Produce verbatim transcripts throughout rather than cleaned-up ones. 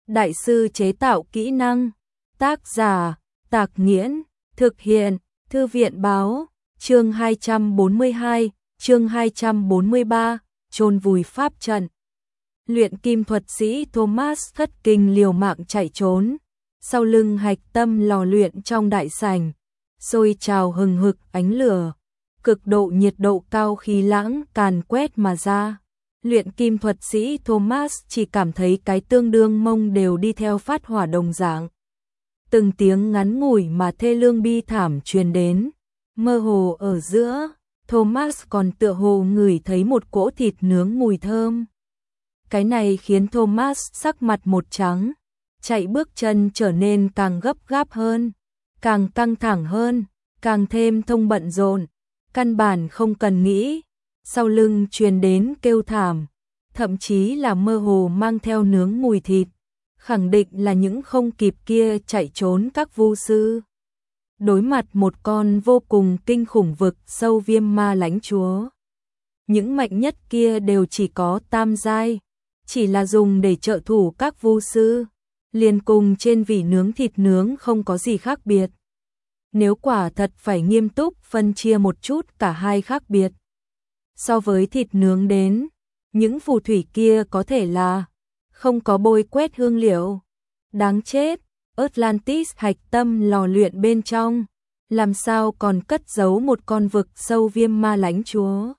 Đại sư chế tạo kỹ năng. Tác giả, Tạc Nghiễn. Thực hiện, Thư viện báo. Chương hai trăm bốn mươi hai, chương hai trăm bốn mươi ba, chôn vùi pháp trận. Luyện kim thuật sĩ Thomas thất kinh liều mạng chạy trốn. Sau lưng hạch tâm lò luyện trong đại sảnh, sôi trào hừng hực ánh lửa, cực độ nhiệt độ cao khí lãng càn quét mà ra. Luyện kim thuật sĩ Thomas chỉ cảm thấy cái tương đương mông đều đi theo phát hỏa đồng dạng. Từng tiếng ngắn ngủi mà thê lương bi thảm truyền đến, mơ hồ ở giữa, Thomas còn tựa hồ ngửi thấy một cỗ thịt nướng mùi thơm. Cái này khiến Thomas sắc mặt một trắng, chạy bước chân trở nên càng gấp gáp hơn, càng căng thẳng hơn, càng thêm thông bận rộn, căn bản không cần nghĩ. Sau lưng truyền đến kêu thảm, thậm chí là mơ hồ mang theo nướng mùi thịt, khẳng định là những không kịp kia chạy trốn các vu sư. Đối mặt một con vô cùng kinh khủng vực sâu viêm ma lãnh chúa. Những mạnh nhất kia đều chỉ có tam giai, chỉ là dùng để trợ thủ các vu sư, liền cùng trên vỉ nướng thịt nướng không có gì khác biệt. Nếu quả thật phải nghiêm túc phân chia một chút cả hai khác biệt. So với thịt nướng đến, những phù thủy kia có thể là không có bôi quét hương liệu. Đáng chết, Atlantis hạch tâm lò luyện bên trong, làm sao còn cất giấu một con vực sâu viêm ma lãnh chúa.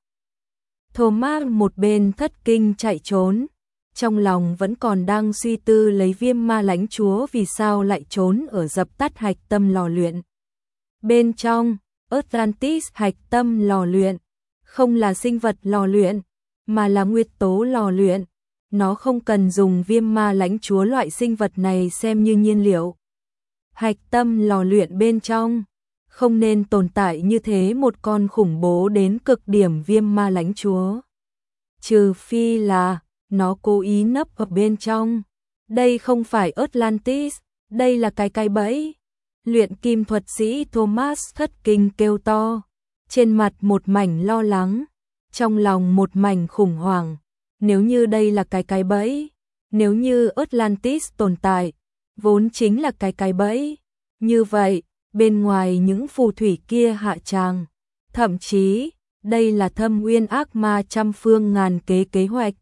Thomas một bên thất kinh chạy trốn, trong lòng vẫn còn đang suy tư lấy viêm ma lãnh chúa vì sao lại trốn ở dập tắt hạch tâm lò luyện. Bên trong, Atlantis hạch tâm lò luyện, không là sinh vật lò luyện, mà là nguyên tố lò luyện. Nó không cần dùng viêm ma lãnh chúa loại sinh vật này xem như nhiên liệu. Hạch tâm lò luyện bên trong, không nên tồn tại như thế một con khủng bố đến cực điểm viêm ma lãnh chúa. Trừ phi là, nó cố ý nấp ở bên trong. Đây không phải Atlantis, đây là cái cái bẫy. Luyện kim thuật sĩ Thomas thất kinh kêu to, trên mặt một mảnh lo lắng, trong lòng một mảnh khủng hoảng. Nếu như đây là cái cái bẫy, nếu như Atlantis tồn tại, vốn chính là cái cái bẫy, như vậy, bên ngoài những phù thủy kia hạ tràng, thậm chí, đây là thâm uyên ác ma trăm phương ngàn kế kế hoạch.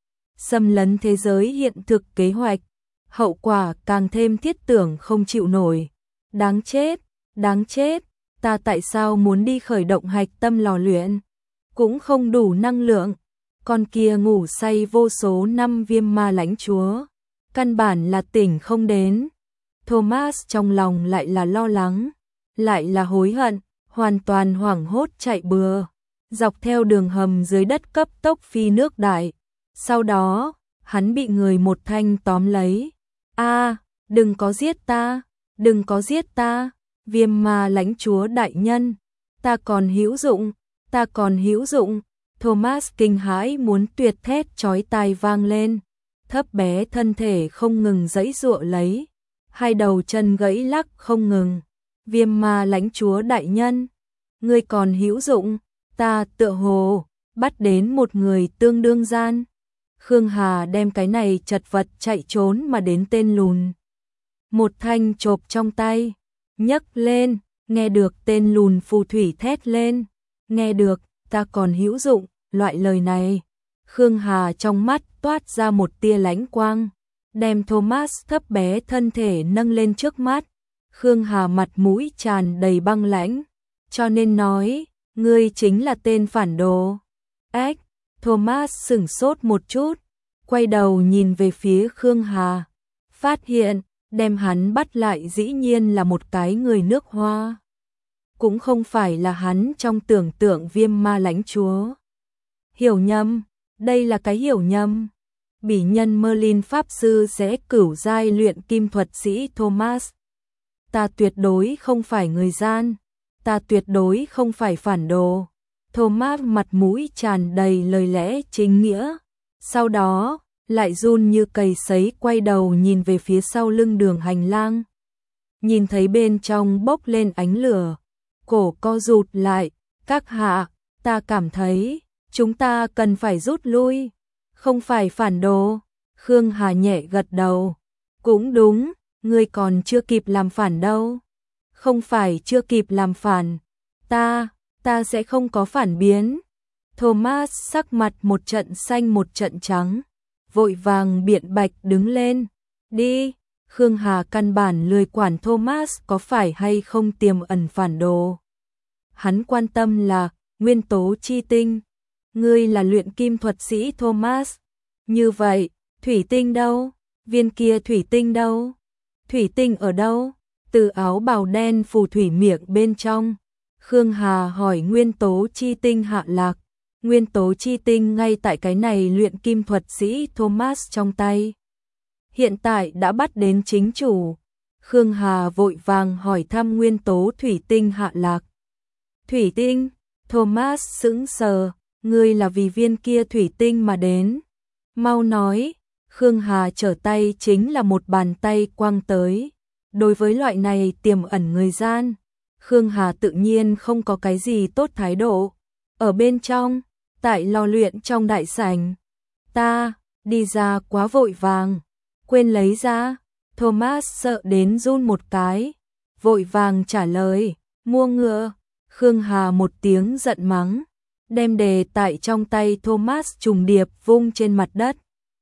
Xâm lấn thế giới hiện thực kế hoạch, hậu quả càng thêm thiết tưởng không chịu nổi. Đáng chết, đáng chết, ta tại sao muốn đi khởi động hạch tâm lò luyện, cũng không đủ năng lượng. Con kia ngủ say vô số năm viêm ma lãnh chúa, căn bản là tỉnh không đến. Thomas trong lòng lại là lo lắng, lại là hối hận, hoàn toàn hoảng hốt chạy bừa, dọc theo đường hầm dưới đất cấp tốc phi nước đại. Sau đó, hắn bị người một thanh tóm lấy. A, đừng có giết ta, đừng có giết ta, viêm ma lãnh chúa đại nhân, ta còn hữu dụng, ta còn hữu dụng. Thomas kinh hãi muốn tuyệt thét chói tai vang lên, thấp bé thân thể không ngừng giãy giụa lấy, hai đầu chân gãy lắc không ngừng. Viêm ma lãnh chúa đại nhân, ngươi còn hữu dụng, ta tựa hồ bắt đến một người tương đương gian. Khương Hà đem cái này chật vật chạy trốn mà đến tên lùn, một thanh chộp trong tay, nhấc lên, nghe được tên lùn phù thủy thét lên, nghe được, ta còn hữu dụng, loại lời này. Khương Hà trong mắt toát ra một tia lánh quang, đem Thomas thấp bé thân thể nâng lên trước mắt. Khương Hà mặt mũi tràn đầy băng lãnh, cho nên nói, ngươi chính là tên phản đồ. Ếch, Thomas sửng sốt một chút, quay đầu nhìn về phía Khương Hà, phát hiện, đem hắn bắt lại dĩ nhiên là một cái người nước Hoa. Cũng không phải là hắn trong tưởng tượng viêm ma lãnh chúa. Hiểu nhầm, đây là cái hiểu nhầm. Bỉ nhân Merlin Pháp Sư sẽ cửu giai luyện kim thuật sĩ Thomas. Ta tuyệt đối không phải người gian, ta tuyệt đối không phải phản đồ. Thomas mặt mũi tràn đầy lời lẽ chính nghĩa, sau đó lại run như cầy sấy quay đầu nhìn về phía sau lưng đường hành lang. Nhìn thấy bên trong bốc lên ánh lửa, cổ co rụt lại, các hạ, ta cảm thấy, chúng ta cần phải rút lui, không phải phản đồ. Khương Hà nhẹ gật đầu, Cũng đúng, ngươi còn chưa kịp làm phản đâu. Không phải chưa kịp làm phản, ta, ta sẽ không có phản biến. Thomas sắc mặt một trận xanh một trận trắng, vội vàng biện bạch đứng lên. Đi, Khương Hà căn bản lười quản Thomas có phải hay không tiềm ẩn phản đồ. Hắn quan tâm là nguyên tố chi tinh. Ngươi là luyện kim thuật sĩ Thomas. Như vậy, thủy tinh đâu? Viên kia thủy tinh đâu? Thủy tinh ở đâu? Từ áo bào đen phù thủy miệng bên trong, Khương Hà hỏi nguyên tố chi tinh hạ lạc. Nguyên tố chi tinh ngay tại cái này luyện kim thuật sĩ Thomas trong tay. Hiện tại đã bắt đến chính chủ. Khương Hà vội vàng hỏi thăm nguyên tố thủy tinh hạ lạc. Thủy tinh? Thomas sững sờ, ngươi là vì viên kia thủy tinh mà đến. Mau nói. Khương Hà trở tay chính là một bàn tay quăng tới. Đối với loại này tiềm ẩn người gian, Khương Hà tự nhiên không có cái gì tốt thái độ. Ở bên trong, tại lò luyện trong đại sảnh, ta đi ra quá vội vàng, quên lấy ra. Thomas sợ đến run một cái, vội vàng trả lời, mua ngựa. Khương Hà một tiếng giận mắng, đem đề tại trong tay Thomas trùng điệp vung trên mặt đất.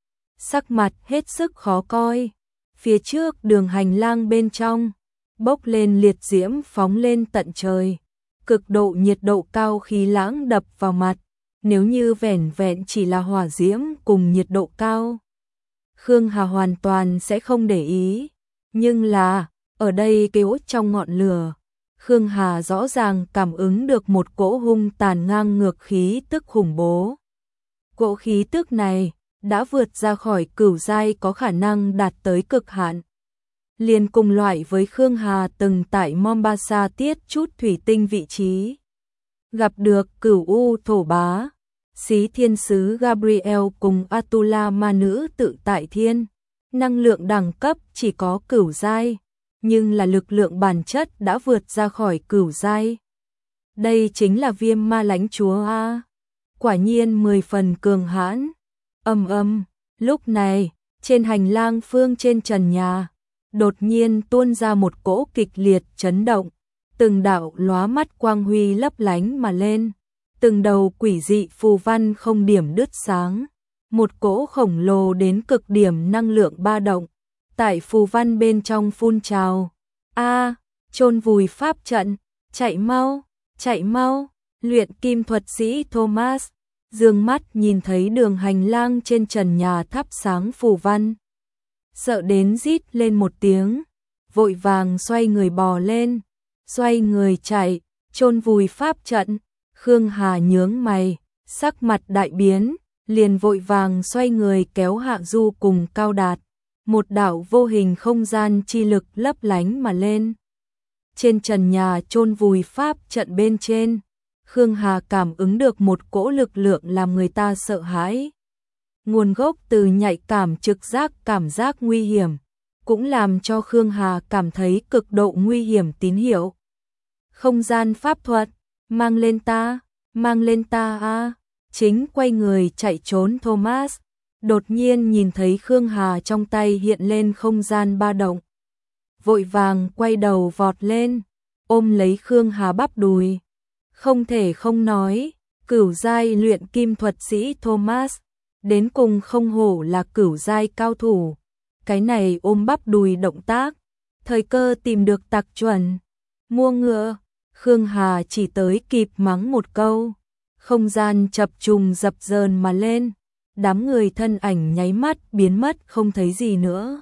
Sắc mặt hết sức khó coi. Phía trước đường hành lang bên trong, bốc lên liệt diễm phóng lên tận trời. Cực độ nhiệt độ cao khí lãng đập vào mặt. Nếu như vẻn vẹn chỉ là hỏa diễm cùng nhiệt độ cao, Khương Hà hoàn toàn sẽ không để ý. Nhưng là, ở đây kêu trong ngọn lửa, Khương Hà rõ ràng cảm ứng được một cỗ hung tàn ngang ngược khí tức khủng bố. Cỗ khí tức này đã vượt ra khỏi cửu giai có khả năng đạt tới cực hạn. Liền cùng loại với Khương Hà từng tại Mombasa tiết chút thủy tinh vị trí. Gặp được cửu u thổ bá, Xí thiên sứ Gabriel cùng Atula ma nữ tự tại thiên. Năng lượng đẳng cấp chỉ có cửu giai, nhưng là lực lượng bản chất đã vượt ra khỏi cửu giai. Đây chính là Viêm Ma Lãnh Chúa a. Quả nhiên mười phần cường hãn. Âm âm, lúc này, trên hành lang phương trên trần nhà, đột nhiên tuôn ra một cỗ kịch liệt chấn động, từng đạo lóa mắt quang huy lấp lánh mà lên, từng đầu quỷ dị phù văn không điểm đứt sáng, một cỗ khổng lồ đến cực điểm năng lượng ba động, tại phù văn bên trong phun trào. A, chôn vùi pháp trận, chạy mau, chạy mau, luyện kim thuật sĩ Thomas dương mắt nhìn thấy đường hành lang trên trần nhà thắp sáng phù văn, sợ đến rít lên một tiếng, vội vàng xoay người bò lên, xoay người chạy, chôn vùi pháp trận. Khương Hà nhướng mày, sắc mặt đại biến, liền vội vàng xoay người kéo Hạ Du cùng Cao Đạt, một đạo vô hình không gian chi lực lấp lánh mà lên. Trên trần nhà chôn vùi pháp trận bên trên, Khương Hà cảm ứng được một cỗ lực lượng làm người ta sợ hãi. Nguồn gốc từ nhạy cảm trực giác cảm giác nguy hiểm, cũng làm cho Khương Hà cảm thấy cực độ nguy hiểm tín hiệu. Không gian pháp thuật, mang lên ta, mang lên ta a. Chính quay người chạy trốn Thomas, đột nhiên nhìn thấy Khương Hà trong tay hiện lên không gian ba động. Vội vàng quay đầu vọt lên, ôm lấy Khương Hà bắp đùi. Không thể không nói, cửu giai luyện kim thuật sĩ Thomas, đến cùng không hổ là cửu giai cao thủ. Cái này ôm bắp đùi động tác, thời cơ tìm được tặc chuẩn. Mua ngựa, Khương Hà chỉ tới kịp mắng một câu. Không gian chập trùng dập dờn mà lên, đám người thân ảnh nháy mắt biến mất không thấy gì nữa.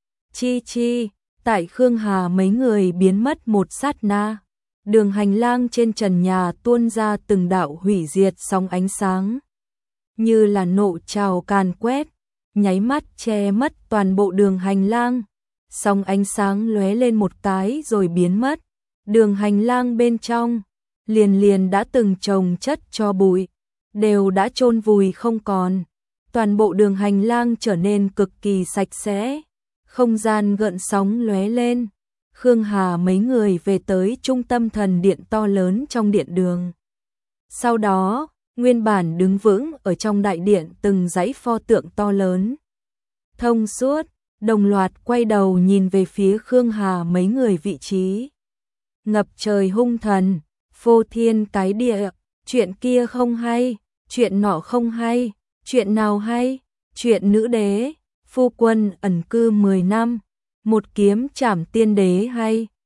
Chi chi, tại Khương Hà mấy người biến mất một sát na, đường hành lang trên trần nhà tuôn ra từng đạo hủy diệt sóng ánh sáng, như là nộ trào càn quét, nháy mắt che mất toàn bộ đường hành lang. Sóng ánh sáng lóe lên một cái rồi biến mất, đường hành lang bên trong liền liền đã từng chồng chất cho bụi, đều đã chôn vùi không còn. Toàn bộ đường hành lang trở nên cực kỳ sạch sẽ, không gian gợn sóng lóe lên. Khương Hà mấy người về tới trung tâm thần điện to lớn trong điện đường. Sau đó, nguyên bản đứng vững ở trong đại điện từng dãy pho tượng to lớn, thông suốt, đồng loạt quay đầu nhìn về phía Khương Hà mấy người vị trí. Ngập trời hung thần, phô thiên cái địa, chuyện kia không hay, chuyện nọ không hay, chuyện nào hay, chuyện nữ đế, phu quân ẩn cư mười năm, một kiếm trảm tiên đế hay.